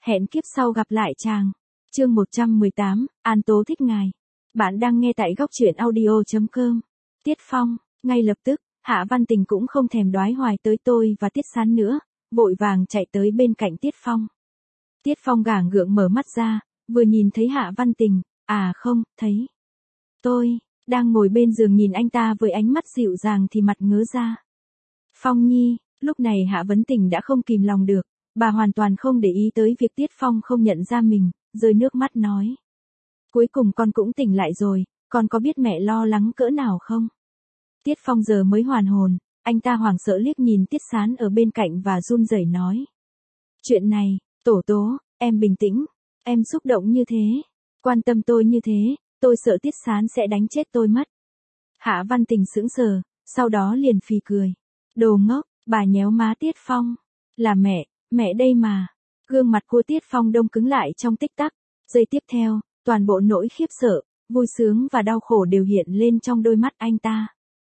Hẹn kiếp sau gặp lại chàng. Chương 118, An Tố thích ngài. Bạn đang nghe tại góc truyện audio.com. Tiết Phong, ngay lập tức, Hạ Văn Tình cũng không thèm đoái hoài tới tôi và Tiết Sán nữa, vội vàng chạy tới bên cạnh Tiết Phong. Tiết Phong gảng gượng mở mắt ra, vừa nhìn thấy Hạ Văn Tình, không, thấy. Tôi, đang ngồi bên giường nhìn anh ta với ánh mắt dịu dàng thì mặt ngớ ra. Phong Nhi, lúc này Hạ Vấn Tình đã không kìm lòng được, bà hoàn toàn không để ý tới việc Tiết Phong không nhận ra mình, rơi nước mắt nói. Cuối cùng con cũng tỉnh lại rồi, con có biết mẹ lo lắng cỡ nào không? Tiết Phong giờ mới hoàn hồn, anh ta hoảng sợ liếc nhìn Tiết Sán ở bên cạnh và run rẩy nói. Chuyện này, Tổ tố, em bình tĩnh, em xúc động như thế, quan tâm tôi như thế, tôi sợ Tiết Sán sẽ đánh chết tôi mất. Hạ Văn Tình sững sờ, sau đó liền phì cười. Đồ ngốc, bà nhéo má Tiết Phong. Là mẹ đây mà. Gương mặt của Tiết Phong đông cứng lại trong tích tắc. Giây tiếp theo, toàn bộ nỗi khiếp sợ, vui sướng và đau khổ đều hiện lên trong đôi mắt anh ta.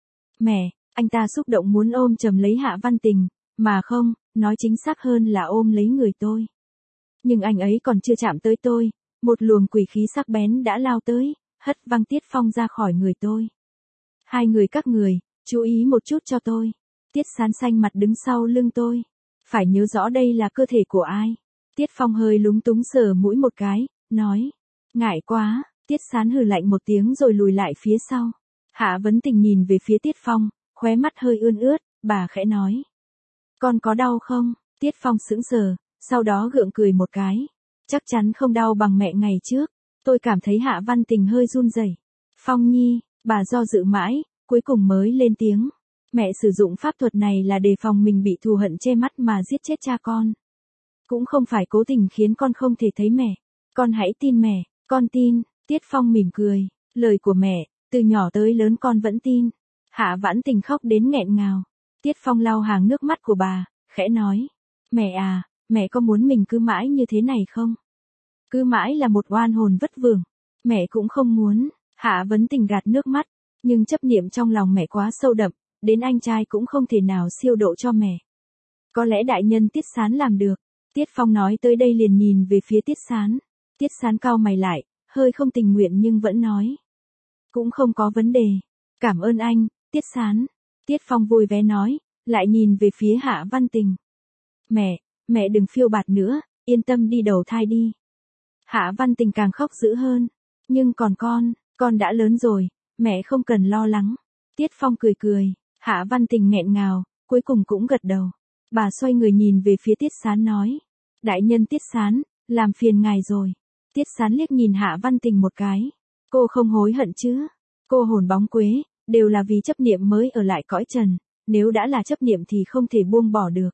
Mẹ, anh ta xúc động muốn ôm chầm lấy Hạ Văn Tình, mà không, nói chính xác hơn là ôm lấy người tôi. Nhưng anh ấy còn chưa chạm tới tôi, một luồng quỷ khí sắc bén đã lao tới, hất văng Tiết Phong ra khỏi người tôi. Hai người các người, chú ý một chút cho tôi. Tiết Sán xanh mặt đứng sau lưng tôi. Phải nhớ rõ đây là cơ thể của ai. Tiết Phong hơi lúng túng sờ mũi một cái, nói. Ngại quá, Tiết Sán hừ lạnh một tiếng rồi lùi lại phía sau. Hạ Vấn Tình nhìn về phía Tiết Phong, khóe mắt hơi ươn ướt, bà khẽ nói. Con có đau không? Tiết Phong sững sờ, sau đó gượng cười một cái. Chắc chắn không đau bằng mẹ ngày trước. Tôi cảm thấy Hạ Văn Tình hơi run rẩy. Phong Nhi, bà do dự mãi, cuối cùng mới lên tiếng. Mẹ sử dụng pháp thuật này là đề phòng mình bị thù hận che mắt mà giết chết cha con. Cũng không phải cố tình khiến con không thể thấy mẹ. Con hãy tin mẹ, con tin. Tiết Phong mỉm cười. Lời của mẹ, từ nhỏ tới lớn con vẫn tin. Hạ Vãn Tình khóc đến nghẹn ngào. Tiết Phong lau hàng nước mắt của bà, khẽ nói. Mẹ à, mẹ có muốn mình cứ mãi như thế này không? Cứ mãi là một oan hồn vất vưởng. Mẹ cũng không muốn. Hạ Vấn Tình gạt nước mắt. Nhưng chấp niệm trong lòng mẹ quá sâu đậm, đến anh trai cũng không thể nào siêu độ cho mẹ. Có lẽ đại nhân Tiết Sán làm được. Tiết Phong nói tới đây liền nhìn về phía Tiết Sán. Tiết Sán cau mày lại, hơi không tình nguyện nhưng vẫn nói. Cũng không có vấn đề. Cảm ơn anh, Tiết Sán. Tiết Phong vui vẻ nói, lại nhìn về phía Hạ Văn Tình. Mẹ đừng phiêu bạt nữa, yên tâm đi đầu thai đi. Hạ Văn Tình càng khóc dữ hơn. Nhưng còn con đã lớn rồi, mẹ không cần lo lắng. Tiết Phong cười. Hạ Văn Tình nghẹn ngào, cuối cùng cũng gật đầu. Bà xoay người nhìn về phía Tiết Sán nói. Đại nhân Tiết Sán, làm phiền ngài rồi. Tiết Sán liếc nhìn Hạ Văn Tình một cái. Cô không hối hận chứ? Cô hồn bóng quế, đều là vì chấp niệm mới ở lại cõi trần. Nếu đã là chấp niệm thì không thể buông bỏ được.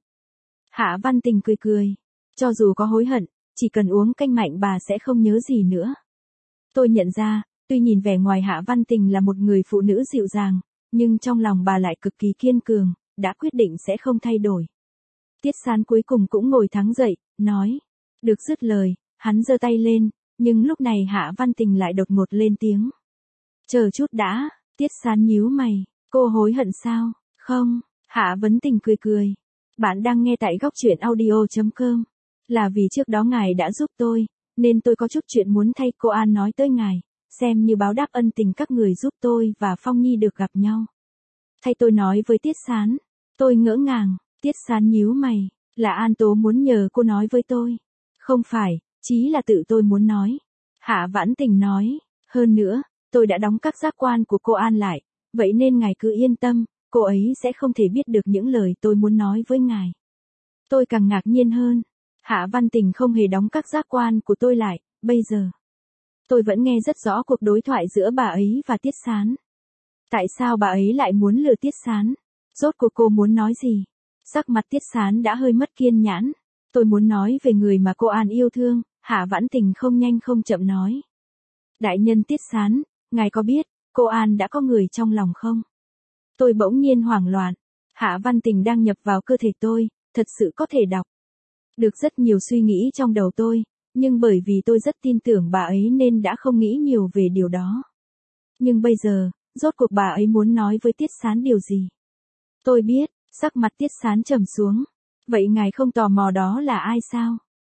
Hạ Văn Tình cười. Cho dù có hối hận, chỉ cần uống canh mạnh bà sẽ không nhớ gì nữa. Tôi nhận ra, tuy nhìn vẻ ngoài Hạ Văn Tình là một người phụ nữ dịu dàng, nhưng trong lòng bà lại cực kỳ kiên cường, đã quyết định sẽ không thay đổi. Tiết Sán cuối cùng cũng ngồi thắng dậy, nói. Được dứt lời, hắn giơ tay lên, nhưng lúc này Hạ Văn Tình lại đột ngột lên tiếng. Chờ chút đã, Tiết Sán nhíu mày, cô hối hận sao? Không, Hạ Vấn Tình cười. Bạn đang nghe tại góc truyện audio.com. Là vì trước đó ngài đã giúp tôi, nên tôi có chút chuyện muốn thay cô An nói tới ngài, xem như báo đáp ân tình các người giúp tôi và Phong Nhi được gặp nhau. Thay tôi nói với Tiết Sán. Tôi ngỡ ngàng, Tiết Sán nhíu mày, là An Tố muốn nhờ cô nói với tôi. Không phải, chí là tự tôi muốn nói. Hạ Vãn Tình nói, hơn nữa, tôi đã đóng các giác quan của cô An lại, vậy nên ngài cứ yên tâm, cô ấy sẽ không thể biết được những lời tôi muốn nói với ngài. Tôi càng ngạc nhiên hơn. Hạ Văn Tình không hề đóng các giác quan của tôi lại, bây giờ. Tôi vẫn nghe rất rõ cuộc đối thoại giữa bà ấy và Tiết Sán. Tại sao bà ấy lại muốn lừa Tiết Sán? Rốt cuộc cô muốn nói gì? Sắc mặt Tiết Sán đã hơi mất kiên nhẫn. Tôi muốn nói về người mà cô An yêu thương, Hạ Vãn Tình không nhanh không chậm nói. Đại nhân Tiết Sán, ngài có biết, cô An đã có người trong lòng không? Tôi bỗng nhiên hoảng loạn. Hạ Văn Tình đang nhập vào cơ thể tôi, thật sự có thể đọc được rất nhiều suy nghĩ trong đầu tôi, nhưng bởi vì tôi rất tin tưởng bà ấy nên đã không nghĩ nhiều về điều đó. Nhưng bây giờ, rốt cuộc bà ấy muốn nói với Tiết Sán điều gì? Tôi biết, sắc mặt Tiết Sán trầm xuống. Vậy ngài không tò mò đó là ai sao?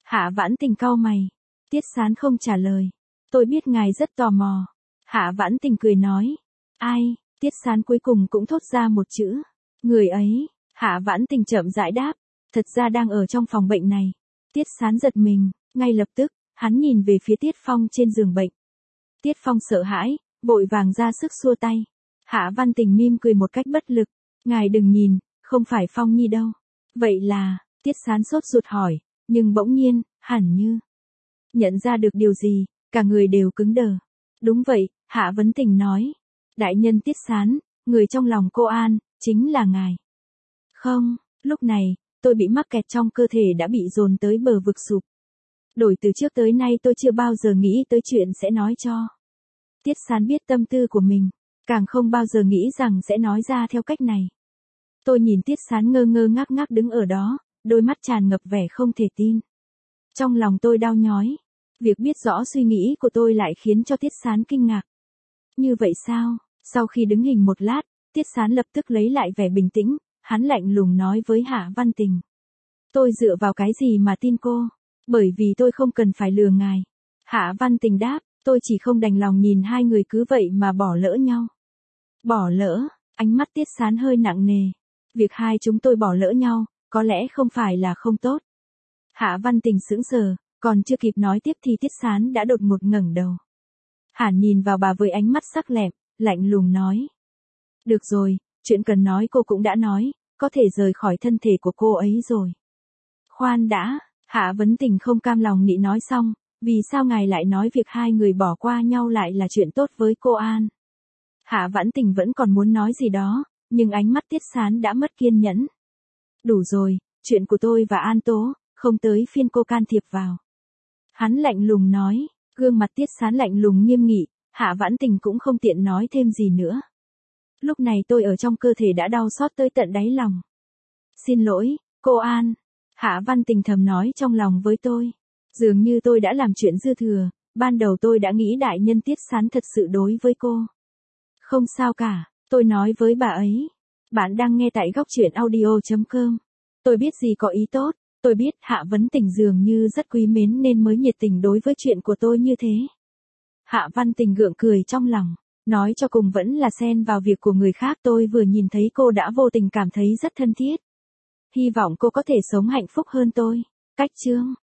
Hạ Vãn Tình cau mày. Tiết Sán không trả lời. Tôi biết ngài rất tò mò. Hạ Vãn Tình cười nói. Ai? Tiết Sán cuối cùng cũng thốt ra một chữ. Người ấy. Hạ Vãn Tình chậm rãi đáp. Thật ra đang ở trong phòng bệnh này. Tiết Sán giật mình. Ngay lập tức, hắn nhìn về phía Tiết Phong trên giường bệnh. Tiết Phong sợ hãi, vội vàng ra sức xua tay. Hạ Văn Tình mỉm cười một cách bất lực. Ngài đừng nhìn, không phải Phong Nhi đâu. Vậy là, Tiết Sán sốt ruột hỏi, nhưng bỗng nhiên, hẳn như nhận ra được điều gì, cả người đều cứng đờ. Đúng vậy, Hạ Vấn Tình nói. Đại nhân Tiết Sán, người trong lòng cô An, chính là ngài. Không, lúc này, tôi bị mắc kẹt trong cơ thể đã bị dồn tới bờ vực sụp. Đổi từ trước tới nay tôi chưa bao giờ nghĩ tới chuyện sẽ nói cho Tiết Sán biết tâm tư của mình, càng không bao giờ nghĩ rằng sẽ nói ra theo cách này. Tôi nhìn Tiết Sán ngơ ngơ ngác ngác đứng ở đó, đôi mắt tràn ngập vẻ không thể tin. Trong lòng tôi đau nhói, việc biết rõ suy nghĩ của tôi lại khiến cho Tiết Sán kinh ngạc. Như vậy sao? Sau khi đứng hình một lát, Tiết Sán lập tức lấy lại vẻ bình tĩnh, hắn lạnh lùng nói với Hạ Văn Tình. Tôi dựa vào cái gì mà tin cô? Bởi vì tôi không cần phải lừa ngài. Hạ Văn Tình đáp, tôi chỉ không đành lòng nhìn hai người cứ vậy mà bỏ lỡ nhau. Bỏ lỡ, ánh mắt Tiết Sán hơi nặng nề. Việc hai chúng tôi bỏ lỡ nhau, có lẽ không phải là không tốt. Hạ Văn Tình sững sờ, còn chưa kịp nói tiếp thì Tiết Sán đã đột ngột ngẩng đầu. Hắn nhìn vào bà với ánh mắt sắc lẹm, lạnh lùng nói. Được rồi, chuyện cần nói cô cũng đã nói, có thể rời khỏi thân thể của cô ấy rồi. Khoan đã, Hạ Vấn Tình không cam lòng nị nói xong, vì sao ngài lại nói việc hai người bỏ qua nhau lại là chuyện tốt với cô An? Hạ Vãn Tình vẫn còn muốn nói gì đó, nhưng ánh mắt Tiết Sán đã mất kiên nhẫn. Đủ rồi, chuyện của tôi và An Tố, không tới phiên cô can thiệp vào. Hắn lạnh lùng nói, gương mặt Tiết Sán lạnh lùng nghiêm nghị, Hạ Vãn Tình cũng không tiện nói thêm gì nữa. Lúc này tôi ở trong cơ thể đã đau xót tới tận đáy lòng. Xin lỗi, cô An. Hạ Văn Tình thầm nói trong lòng với tôi. Dường như tôi đã làm chuyện dư thừa, ban đầu tôi đã nghĩ đại nhân Tiết Sán thật sự đối với cô. Không sao cả, tôi nói với bà ấy. Bạn đang nghe tại góc truyện audio.com. Tôi biết gì có ý tốt, tôi biết Hạ Vấn Tình dường như rất quý mến nên mới nhiệt tình đối với chuyện của tôi như thế. Hạ Văn Tình gượng cười trong lòng, nói cho cùng vẫn là xen vào việc của người khác. Tôi vừa nhìn thấy cô đã vô tình cảm thấy rất thân thiết. Hy vọng cô có thể sống hạnh phúc hơn tôi. Cách chương